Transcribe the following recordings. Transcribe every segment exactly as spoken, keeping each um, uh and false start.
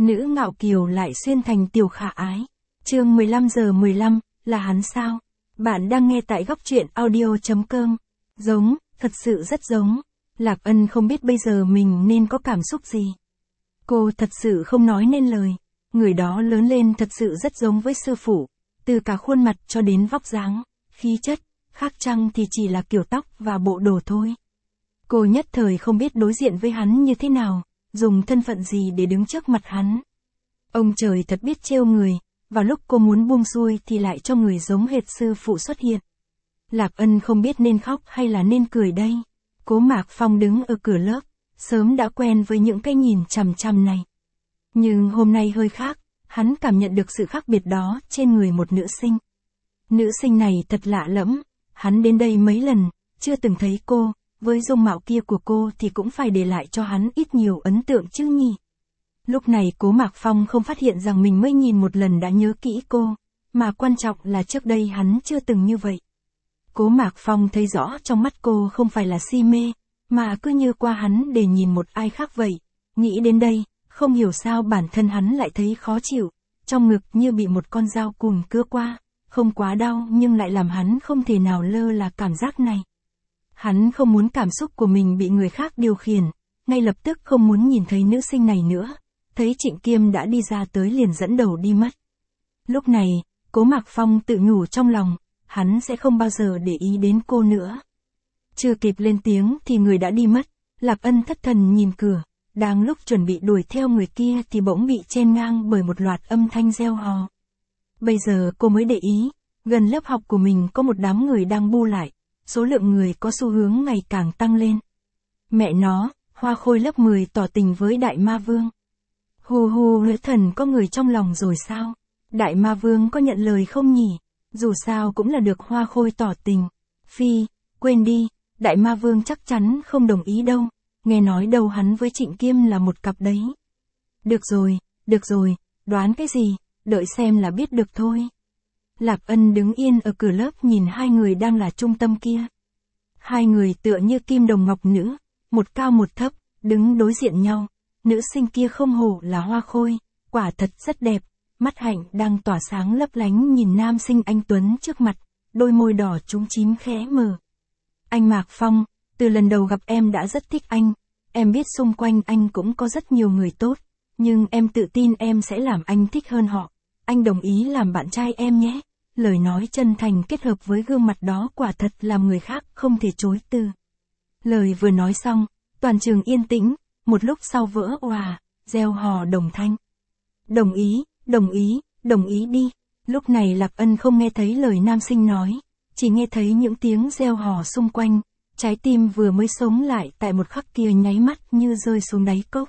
nữ ngạo kiều lại xuyên thành tiểu khả ái. Chương mười lăm giờ mười lăm, là hắn sao? Bạn đang nghe tại góc truyện audio chấm com. Giống, thật sự rất giống. Lạc Ân không biết bây giờ mình nên có cảm xúc gì. Cô thật sự không nói nên lời. Người đó lớn lên thật sự rất giống với sư phụ. Từ cả khuôn mặt cho đến vóc dáng, khí chất, khác chăng thì chỉ là kiểu tóc và bộ đồ thôi. Cô nhất thời không biết đối diện với hắn như thế nào, dùng thân phận gì để đứng trước mặt hắn. Ông trời thật biết trêu người, vào lúc cô muốn buông xuôi thì lại cho người giống hệt sư phụ xuất hiện. Lạc Ân không biết nên khóc hay là nên cười đây. Cố Mạc Phong đứng ở cửa lớp, sớm đã quen với những cái nhìn chằm chằm này. Nhưng hôm nay hơi khác, hắn cảm nhận được sự khác biệt đó trên người một nữ sinh. Nữ sinh này thật lạ lẫm, hắn đến đây mấy lần, chưa từng thấy cô, với dung mạo kia của cô thì cũng phải để lại cho hắn ít nhiều ấn tượng chứ nhỉ. Lúc này Cố Mạc Phong không phát hiện rằng mình mới nhìn một lần đã nhớ kỹ cô, mà quan trọng là trước đây hắn chưa từng như vậy. Cố Mạc Phong thấy rõ trong mắt cô không phải là si mê, mà cứ như qua hắn để nhìn một ai khác vậy. Nghĩ đến đây, không hiểu sao bản thân hắn lại thấy khó chịu, trong ngực như bị một con dao cùn cưa qua, không quá đau nhưng lại làm hắn không thể nào lơ là cảm giác này. Hắn không muốn cảm xúc của mình bị người khác điều khiển, ngay lập tức không muốn nhìn thấy nữ sinh này nữa, thấy Trịnh Kiêm đã đi ra tới liền dẫn đầu đi mất. Lúc này, Cố Mạc Phong tự nhủ trong lòng, hắn sẽ không bao giờ để ý đến cô nữa. Chưa kịp lên tiếng thì người đã đi mất, Lạc Ân thất thần nhìn cửa, đang lúc chuẩn bị đuổi theo người kia thì bỗng bị chen ngang bởi một loạt âm thanh reo hò. Bây giờ cô mới để ý, gần lớp học của mình có một đám người đang bu lại, số lượng người có xu hướng ngày càng tăng lên. Mẹ nó, Hoa Khôi lớp mười tỏ tình với Đại Ma Vương. Hù hù lưỡi thần có người trong lòng rồi sao? Đại Ma Vương có nhận lời không nhỉ? Dù sao cũng là được Hoa Khôi tỏ tình. Phi, quên đi, Đại Ma Vương chắc chắn không đồng ý đâu. Nghe nói đâu hắn với Trịnh Kiêm là một cặp đấy. Được rồi, được rồi, đoán cái gì, đợi xem là biết được thôi. Lạc Ân đứng yên ở cửa lớp nhìn hai người đang là trung tâm kia. Hai người tựa như kim đồng ngọc nữ, một cao một thấp, đứng đối diện nhau. Nữ sinh kia không hổ là Hoa Khôi, quả thật rất đẹp, mắt hạnh đang tỏa sáng lấp lánh nhìn nam sinh anh tuấn trước mặt, đôi môi đỏ trúng chím khẽ mở. Anh Mạc Phong, từ lần đầu gặp em đã rất thích anh, em biết xung quanh anh cũng có rất nhiều người tốt, nhưng em tự tin em sẽ làm anh thích hơn họ. Anh đồng ý làm bạn trai em nhé. Lời nói chân thành kết hợp với gương mặt đó quả thật làm người khác không thể chối từ. Lời vừa nói xong, toàn trường yên tĩnh, một lúc sau vỡ òa, reo hò đồng thanh. Đồng ý, đồng ý, đồng ý đi. Lúc này Lạc Ân không nghe thấy lời nam sinh nói, chỉ nghe thấy những tiếng reo hò xung quanh, trái tim vừa mới sống lại tại một khắc kia nháy mắt như rơi xuống đáy cốc.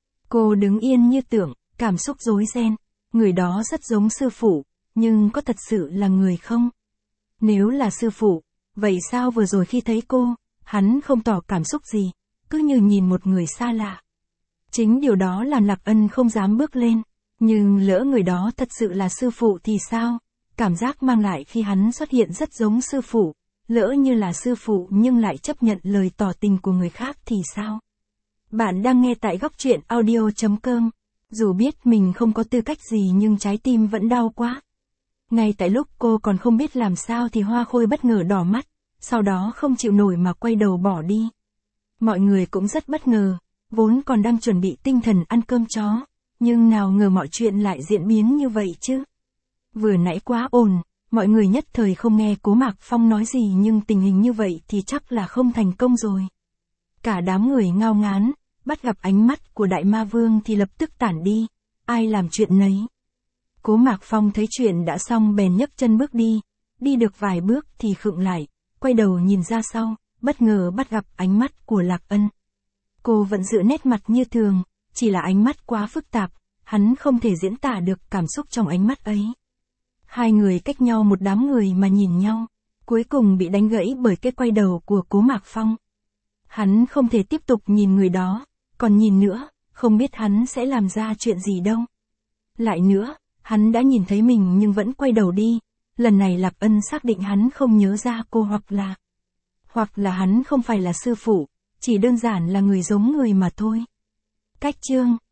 Cô đứng yên như tưởng, cảm xúc rối ren, người đó rất giống sư phụ, nhưng có thật sự là người không? Nếu là sư phụ, vậy sao vừa rồi khi thấy cô, hắn không tỏ cảm xúc gì, cứ như nhìn một người xa lạ. Chính điều đó làm Lạc Ân không dám bước lên, nhưng lỡ người đó thật sự là sư phụ thì sao? Cảm giác mang lại khi hắn xuất hiện rất giống sư phụ, lỡ như là sư phụ nhưng lại chấp nhận lời tỏ tình của người khác thì sao? Bạn đang nghe tại góc truyện audio chấm com. Dù biết mình không có tư cách gì nhưng trái tim vẫn đau quá. Ngay tại lúc cô còn không biết làm sao thì Hoa Khôi bất ngờ đỏ mắt, sau đó không chịu nổi mà quay đầu bỏ đi. Mọi người cũng rất bất ngờ, vốn còn đang chuẩn bị tinh thần ăn cơm chó, nhưng nào ngờ mọi chuyện lại diễn biến như vậy chứ. Vừa nãy quá ồn, mọi người nhất thời không nghe Cố Mạc Phong nói gì nhưng tình hình như vậy thì chắc là không thành công rồi. Cả đám người ngao ngán, bắt gặp ánh mắt của Đại Ma Vương thì lập tức tản đi, ai làm chuyện nấy. Cố Mạc Phong thấy chuyện đã xong bèn nhấc chân bước đi, đi được vài bước thì khựng lại, quay đầu nhìn ra sau, bất ngờ bắt gặp ánh mắt của Lạc Ân. Cô vẫn giữ nét mặt như thường, chỉ là ánh mắt quá phức tạp, hắn không thể diễn tả được cảm xúc trong ánh mắt ấy. Hai người cách nhau một đám người mà nhìn nhau, cuối cùng bị đánh gãy bởi cái quay đầu của Cố Mạc Phong. Hắn không thể tiếp tục nhìn người đó, còn nhìn nữa, không biết hắn sẽ làm ra chuyện gì đâu. Lại nữa, hắn đã nhìn thấy mình nhưng vẫn quay đầu đi, lần này Lạc Ân xác định hắn không nhớ ra cô hoặc là... Hoặc là hắn không phải là sư phụ, chỉ đơn giản là người giống người mà thôi. Cách chương